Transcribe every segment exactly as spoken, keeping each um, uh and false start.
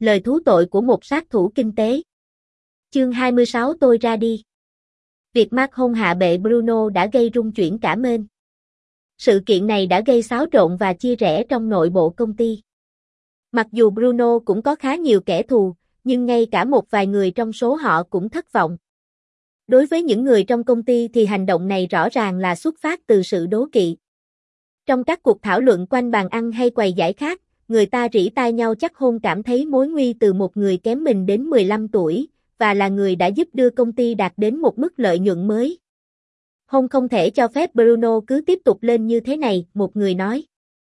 Lời thú tội của một sát thủ kinh tế. Chương hai mươi sáu Tôi ra đi. Việc Mark hôn hạ bệ Bruno đã gây rung chuyển cả Maine. Sự kiện này đã gây xáo trộn và chia rẽ trong nội bộ công ty. Mặc dù Bruno cũng có khá nhiều kẻ thù, nhưng ngay cả một vài người trong số họ cũng thất vọng. Đối với những người trong công ty thì hành động này rõ ràng là xuất phát từ sự đố kỵ. Trong các cuộc thảo luận quanh bàn ăn hay quầy giải khát, người ta rỉ tai nhau chắc hôn cảm thấy mối nguy từ một người kém mình đến mười lăm tuổi, và là người đã giúp đưa công ty đạt đến một mức lợi nhuận mới. Hôn không thể cho phép Bruno cứ tiếp tục lên như thế này, một người nói.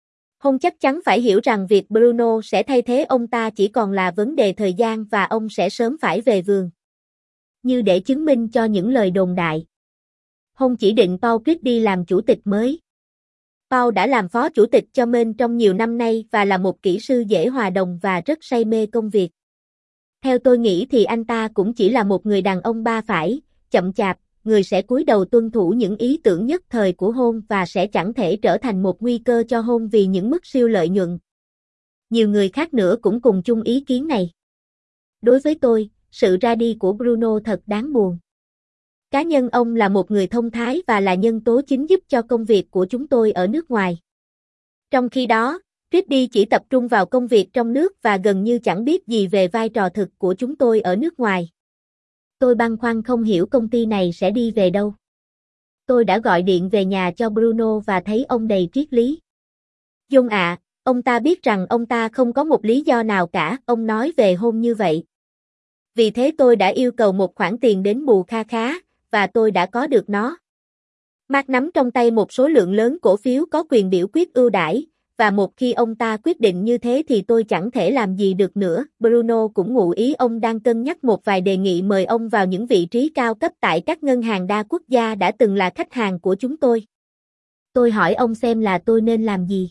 Hôn chắc chắn phải hiểu rằng việc Bruno sẽ thay thế ông ta chỉ còn là vấn đề thời gian và ông sẽ sớm phải về vườn. Như để chứng minh cho những lời đồn đại. Hôn chỉ định Paul Christie làm chủ tịch mới. Paul đã làm phó chủ tịch cho Maine trong nhiều năm nay và là một kỹ sư dễ hòa đồng và rất say mê công việc. Theo tôi nghĩ thì anh ta cũng chỉ là một người đàn ông ba phải, chậm chạp, người sẽ cúi đầu tuân thủ những ý tưởng nhất thời của Hôn và sẽ chẳng thể trở thành một nguy cơ cho Hôn vì những mức siêu lợi nhuận. Nhiều người khác nữa cũng cùng chung ý kiến này. Đối với tôi, sự ra đi của Bruno thật đáng buồn. Cá nhân ông là một người thông thái và là nhân tố chính giúp cho công việc của chúng tôi ở nước ngoài. Trong khi đó, Christie chỉ tập trung vào công việc trong nước và gần như chẳng biết gì về vai trò thực của chúng tôi ở nước ngoài. Tôi băn khoăn không hiểu công ty này sẽ đi về đâu. Tôi đã gọi điện về nhà cho Bruno và thấy ông đầy triết lý. John ạ, ông ta biết rằng ông ta không có một lý do nào cả, ông nói về Hôn như vậy. Vì thế tôi đã yêu cầu một khoản tiền đền bù kha khá, và tôi đã có được nó. Mark nắm trong tay một số lượng lớn cổ phiếu có quyền biểu quyết ưu đãi, và một khi ông ta quyết định như thế thì tôi chẳng thể làm gì được nữa. Bruno cũng ngụ ý ông đang cân nhắc một vài đề nghị mời ông vào những vị trí cao cấp tại các ngân hàng đa quốc gia đã từng là khách hàng của chúng tôi. Tôi hỏi ông xem là tôi nên làm gì.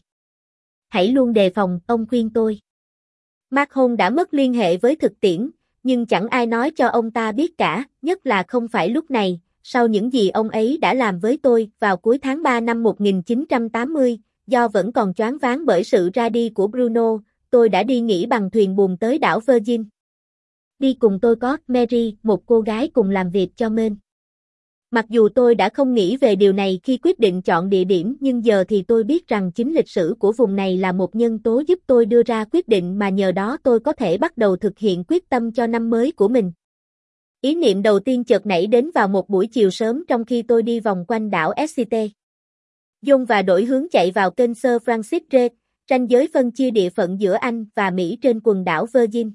Hãy luôn đề phòng, ông khuyên tôi. Mark Hôn đã mất liên hệ với thực tiễn, nhưng chẳng ai nói cho ông ta biết cả, nhất là không phải lúc này, sau những gì ông ấy đã làm với tôi vào cuối tháng ba năm một nghìn chín trăm tám mươi. Do vẫn còn choáng váng bởi sự ra đi của Bruno, tôi đã đi nghỉ bằng thuyền buồm tới đảo Virgin. Đi cùng tôi có Mary, một cô gái cùng làm việc cho Maine. Mặc dù tôi đã không nghĩ về điều này khi quyết định chọn địa điểm, nhưng giờ thì tôi biết rằng chính lịch sử của vùng này là một nhân tố giúp tôi đưa ra quyết định mà nhờ đó tôi có thể bắt đầu thực hiện quyết tâm cho năm mới của mình. Ý niệm đầu tiên chợt nảy đến vào một buổi chiều sớm trong khi tôi đi vòng quanh đảo Exeter. John và đổi hướng chạy vào kênh Sir Francis Drake, ranh giới phân chia địa phận giữa Anh và Mỹ trên quần đảo Virgin.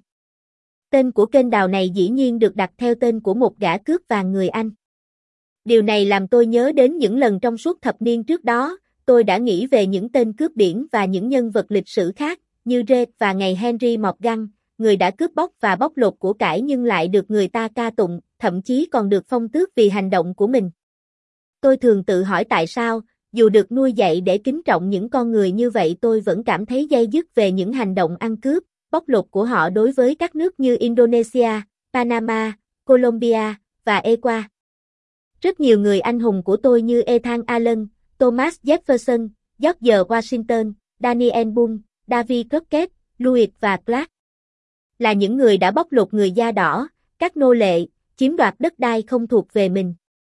Tên của kênh đào này dĩ nhiên được đặt theo tên của một gã cướp vàng người Anh. Điều này làm tôi nhớ đến những lần trong suốt thập niên trước đó, tôi đã nghĩ về những tên cướp biển và những nhân vật lịch sử khác, như Drake và ngày Henry Morgan, người đã cướp bóc và bóc lột của cải nhưng lại được người ta ca tụng, thậm chí còn được phong tước vì hành động của mình. Tôi thường tự hỏi tại sao, dù được nuôi dạy để kính trọng những con người như vậy tôi vẫn cảm thấy day dứt về những hành động ăn cướp, bóc lột của họ đối với các nước như Indonesia, Panama, Colombia và Ecuador. Rất nhiều người anh hùng của tôi như Ethan Allen, Thomas Jefferson, George Washington, Daniel Boone, Davy Crockett, Louis và Clark là những người đã bóc lột người da đỏ, các nô lệ, chiếm đoạt đất đai không thuộc về mình.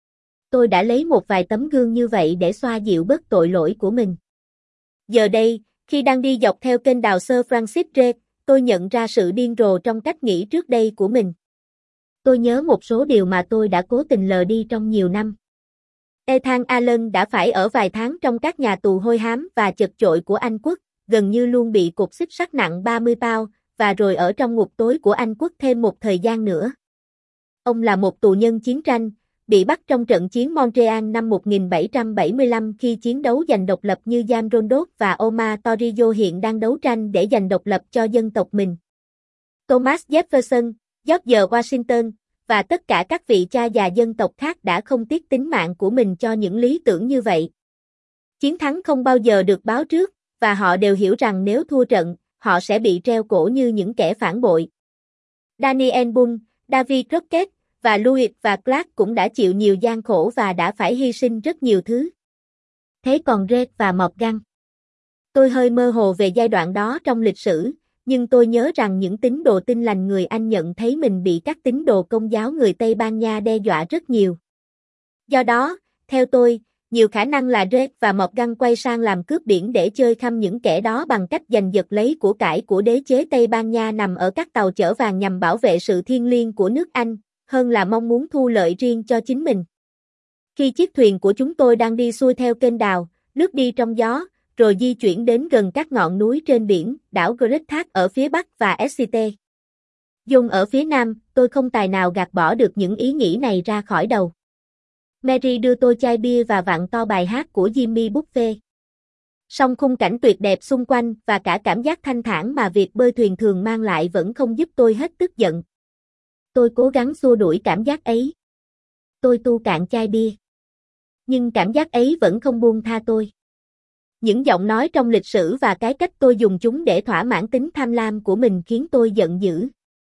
Tôi đã lấy một vài tấm gương như vậy để xoa dịu bớt tội lỗi của mình. Giờ đây, khi đang đi dọc theo kênh đào Sir Francis Drake, tôi nhận ra sự điên rồ trong cách nghĩ trước đây của mình. Tôi nhớ một số điều mà tôi đã cố tình lờ đi trong nhiều năm. Ethan Allen đã phải ở vài tháng trong các nhà tù hôi hám và chật chội của Anh quốc, gần như luôn bị cột xích sắt nặng ba mươi pound, và rồi ở trong ngục tối của Anh quốc thêm một thời gian nữa. Ông là một tù nhân chiến tranh, bị bắt trong trận chiến Montreal năm một nghìn bảy trăm bảy mươi lăm khi chiến đấu giành độc lập như Jean Rondeau và Omar Torrijos hiện đang đấu tranh để giành độc lập cho dân tộc mình. Thomas Jefferson, George Washington, và tất cả các vị cha già dân tộc khác đã không tiếc tính mạng của mình cho những lý tưởng như vậy. Chiến thắng không bao giờ được báo trước, và họ đều hiểu rằng nếu thua trận, họ sẽ bị treo cổ như những kẻ phản bội. Daniel Boone, Davy Crockett, và Louis và Clark cũng đã chịu nhiều gian khổ và đã phải hy sinh rất nhiều thứ. Thế còn Drake và Morgan? Tôi hơi mơ hồ về giai đoạn đó trong lịch sử, nhưng tôi nhớ rằng những tín đồ Tin Lành người Anh nhận thấy mình bị các tín đồ Công giáo người Tây Ban Nha đe dọa rất nhiều. Do đó, theo tôi, nhiều khả năng là Drake và Morgan quay sang làm cướp biển để chơi khăm những kẻ đó bằng cách giành giật lấy của cải của đế chế Tây Ban Nha nằm ở các tàu chở vàng nhằm bảo vệ sự thiêng liêng của nước Anh, hơn là mong muốn thu lợi riêng cho chính mình. Khi chiếc thuyền của chúng tôi đang đi xuôi theo kênh đào, lướt đi trong gió, rồi di chuyển đến gần các ngọn núi trên biển, đảo Great Thác ở phía bắc và Exeter Dung ở phía nam, tôi không tài nào gạt bỏ được những ý nghĩ này ra khỏi đầu. Mary đưa tôi chai bia và vặn to bài hát của Jimmy Buffett. Song khung cảnh tuyệt đẹp xung quanh và cả cảm giác thanh thản mà việc bơi thuyền thường mang lại vẫn không giúp tôi hết tức giận. Tôi cố gắng xua đuổi cảm giác ấy. Tôi tu cạn chai bia. Nhưng cảm giác ấy vẫn không buông tha tôi. Những giọng nói trong lịch sử và cái cách tôi dùng chúng để thỏa mãn tính tham lam của mình khiến tôi giận dữ.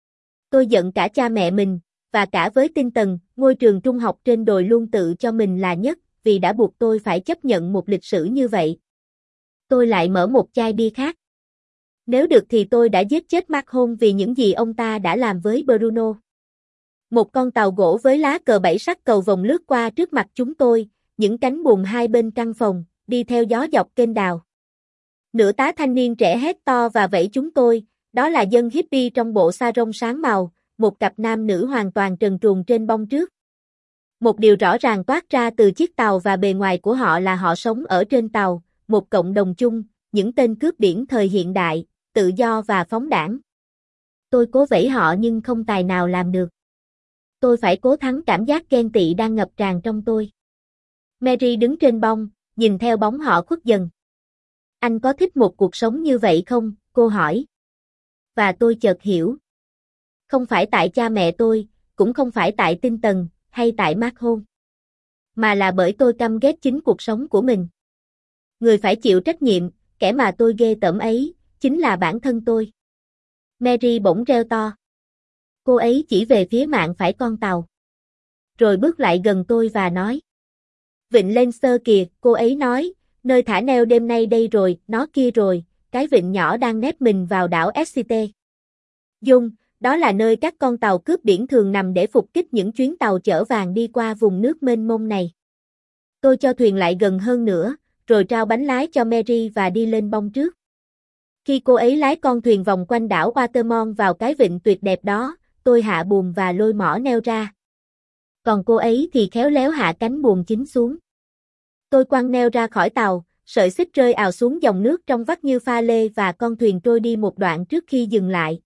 Tôi giận cả cha mẹ mình, và cả với tinh tần, ngôi trường trung học trên đồi luôn tự cho mình là nhất, vì đã buộc tôi phải chấp nhận một lịch sử như vậy. Tôi lại mở một chai bia khác. Nếu được thì tôi đã giết chết Malcolm vì những gì ông ta đã làm với Bruno. Một con tàu gỗ với lá cờ bảy sắc cầu vồng lướt qua trước mặt chúng tôi, những cánh buồm hai bên căn phòng, đi theo gió dọc kênh đào. Nửa tá thanh niên trẻ hét to và vẫy chúng tôi, đó là dân hippie trong bộ sa rông sáng màu, một cặp nam nữ hoàn toàn trần truồng trên bông trước. Một điều rõ ràng toát ra từ chiếc tàu và bề ngoài của họ là họ sống ở trên tàu, một cộng đồng chung, những tên cướp biển thời hiện đại, tự do và phóng đãng. Tôi cố vẫy họ nhưng không tài nào làm được. Tôi phải cố thắng cảm giác ghen tị đang ngập tràn trong tôi. Mary đứng trên bông, nhìn theo bóng họ khuất dần. Anh có thích một cuộc sống như vậy không? Cô hỏi. Và tôi chợt hiểu. Không phải tại cha mẹ tôi, cũng không phải tại tinh tần, hay tại Malcolm. Mà là bởi tôi căm ghét chính cuộc sống của mình. Người phải chịu trách nhiệm, kẻ mà tôi ghê tởm ấy, chính là bản thân tôi. Mary bỗng reo to. Cô ấy chỉ về phía mạn phải con tàu. Rồi bước lại gần tôi và nói. Vịnh Lancer kìa, cô ấy nói, nơi thả neo đêm nay đây rồi, nó kia rồi, cái vịnh nhỏ đang nép mình vào đảo Exeter Dung, đó là nơi các con tàu cướp biển thường nằm để phục kích những chuyến tàu chở vàng đi qua vùng nước mênh mông này. Tôi cho thuyền lại gần hơn nữa, rồi trao bánh lái cho Mary và đi lên bông trước. Khi cô ấy lái con thuyền vòng quanh đảo Watermont vào cái vịnh tuyệt đẹp đó, tôi hạ buồm và lôi mỏ neo ra. Còn cô ấy thì khéo léo hạ cánh buồm chính xuống. Tôi quăng neo ra khỏi tàu, sợi xích rơi ào xuống dòng nước trong vắt như pha lê và con thuyền trôi đi một đoạn trước khi dừng lại.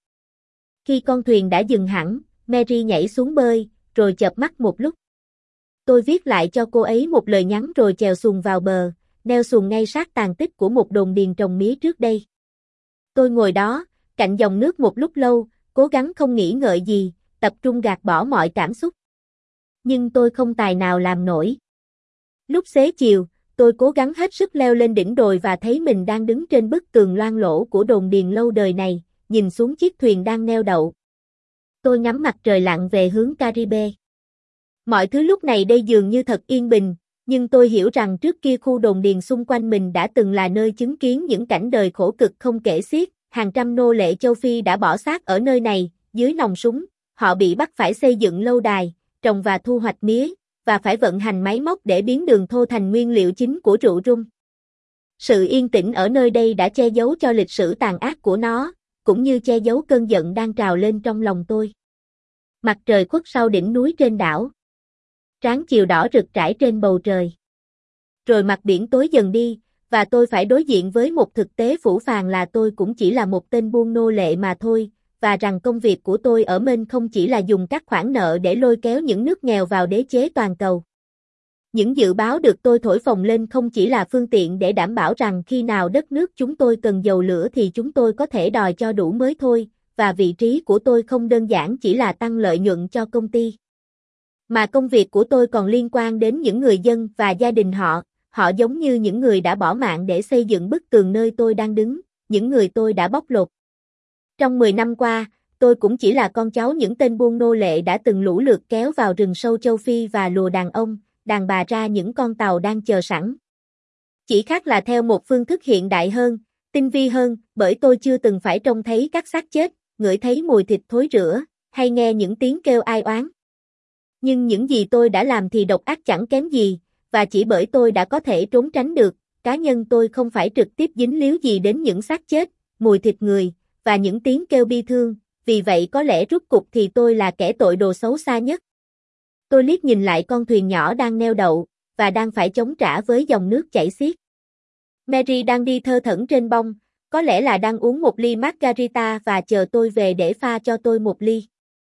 Khi con thuyền đã dừng hẳn, Mary nhảy xuống bơi, rồi chợp mắt một lúc. Tôi viết lại cho cô ấy một lời nhắn rồi chèo xuồng vào bờ, neo xuồng ngay sát tàn tích của một đồn điền trồng mía trước đây. Tôi ngồi đó, cạnh dòng nước một lúc lâu, cố gắng không nghĩ ngợi gì, tập trung gạt bỏ mọi cảm xúc. Nhưng tôi không tài nào làm nổi. Lúc xế chiều, tôi cố gắng hết sức leo lên đỉnh đồi và thấy mình đang đứng trên bức tường loang lỗ của đồn điền lâu đời này, nhìn xuống chiếc thuyền đang neo đậu. Tôi ngắm mặt trời lặn về hướng Caribe. Mọi thứ lúc này đây dường như thật yên bình, nhưng tôi hiểu rằng trước kia khu đồn điền xung quanh mình đã từng là nơi chứng kiến những cảnh đời khổ cực không kể xiết, hàng trăm nô lệ châu Phi đã bỏ xác ở nơi này, dưới nòng súng, họ bị bắt phải xây dựng lâu đài, trồng và thu hoạch mía, và phải vận hành máy móc để biến đường thô thành nguyên liệu chính của rượu rum. Sự yên tĩnh ở nơi đây đã che giấu cho lịch sử tàn ác của nó, cũng như che giấu cơn giận đang trào lên trong lòng tôi. Mặt trời khuất sau đỉnh núi trên đảo. Tráng chiều đỏ rực trải trên bầu trời. Rồi mặt biển tối dần đi, và tôi phải đối diện với một thực tế phũ phàng là tôi cũng chỉ là một tên buôn nô lệ mà thôi, và rằng công việc của tôi ở Maine không chỉ là dùng các khoản nợ để lôi kéo những nước nghèo vào đế chế toàn cầu. Những dự báo được tôi thổi phồng lên không chỉ là phương tiện để đảm bảo rằng khi nào đất nước chúng tôi cần dầu lửa thì chúng tôi có thể đòi cho đủ mới thôi, và vị trí của tôi không đơn giản chỉ là tăng lợi nhuận cho công ty. Mà công việc của tôi còn liên quan đến những người dân và gia đình họ, họ giống như những người đã bỏ mạng để xây dựng bức tường nơi tôi đang đứng, những người tôi đã bóc lột. Trong mười năm qua, tôi cũng chỉ là con cháu những tên buôn nô lệ đã từng lũ lượt kéo vào rừng sâu châu Phi và lùa đàn ông, đàn bà ra những con tàu đang chờ sẵn. Chỉ khác là theo một phương thức hiện đại hơn, Tinh vi hơn, bởi tôi chưa từng phải trông thấy các xác chết, ngửi thấy mùi thịt thối rữa, hay nghe những tiếng kêu ai oán. Nhưng những gì tôi đã làm thì độc ác chẳng kém gì, và chỉ bởi tôi đã có thể trốn tránh được, cá nhân tôi không phải trực tiếp dính líu gì đến những xác chết, mùi thịt người, và những tiếng kêu bi thương, vì vậy có lẽ rút cục thì tôi là kẻ tội đồ xấu xa nhất. Tôi liếc nhìn lại con thuyền nhỏ đang neo đậu, và đang phải chống trả với dòng nước chảy xiết. Mary đang đi thơ thẩn trên bông, có lẽ là đang uống một ly margarita và chờ tôi về để pha cho tôi một ly.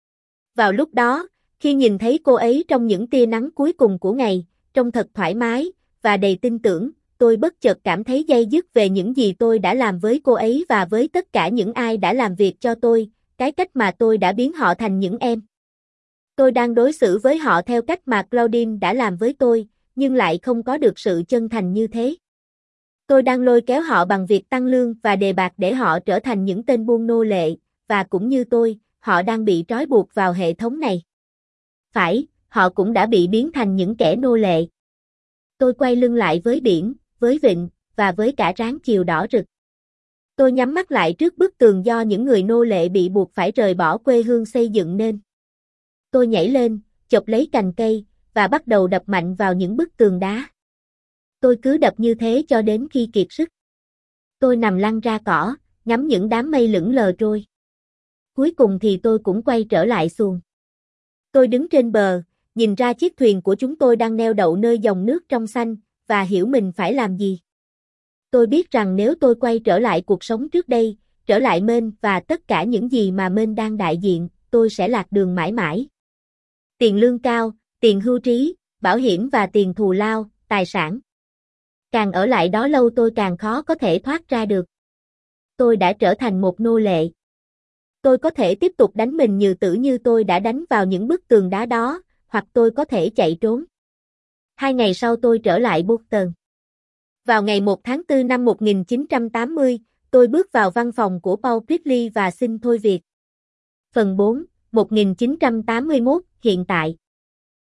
Vào lúc đó, khi nhìn thấy cô ấy trong những tia nắng cuối cùng của ngày, trông thật thoải mái, và đầy tin tưởng, tôi bất chợt cảm thấy day dứt về những gì tôi đã làm với cô ấy và với tất cả những ai đã làm việc cho tôi, cái cách mà tôi đã biến họ thành những em. Tôi đang đối xử với họ theo cách mà Claudine đã làm với tôi, nhưng lại không có được sự chân thành như thế. Tôi đang lôi kéo họ bằng việc tăng lương và đề bạt để họ trở thành những tên buôn nô lệ, và cũng như tôi, họ đang bị trói buộc vào hệ thống này. Phải, họ cũng đã bị biến thành những kẻ nô lệ. Tôi quay lưng lại với biển, với vịnh, và với cả ráng chiều đỏ rực. Tôi nhắm mắt lại trước bức tường do những người nô lệ bị buộc phải rời bỏ quê hương xây dựng nên. Tôi nhảy lên, chộp lấy cành cây, và bắt đầu đập mạnh vào những bức tường đá. Tôi cứ đập như thế cho đến khi kiệt sức. Tôi nằm lăn ra cỏ, ngắm những đám mây lững lờ trôi. Cuối cùng thì tôi cũng quay trở lại xuồng. Tôi đứng trên bờ, nhìn ra chiếc thuyền của chúng tôi đang neo đậu nơi dòng nước trong xanh, và hiểu mình phải làm gì. Tôi biết rằng nếu tôi quay trở lại cuộc sống trước đây, trở lại Maine và tất cả những gì mà Maine đang đại diện, tôi sẽ lạc đường mãi mãi. Tiền lương cao, tiền hưu trí, bảo hiểm và tiền thù lao, tài sản. Càng ở lại đó lâu tôi càng khó có thể thoát ra được. Tôi đã trở thành một nô lệ. Tôi có thể tiếp tục đánh mình như tử như tôi đã đánh vào những bức tường đá đó, hoặc tôi có thể chạy trốn. Hai ngày sau tôi trở lại Boston. Vào ngày một tháng tư năm một nghìn chín trăm tám mươi, tôi bước vào văn phòng của Paul Bridley và xin thôi việc. Phần bốn, một nghìn chín trăm tám mươi mốt, hiện tại.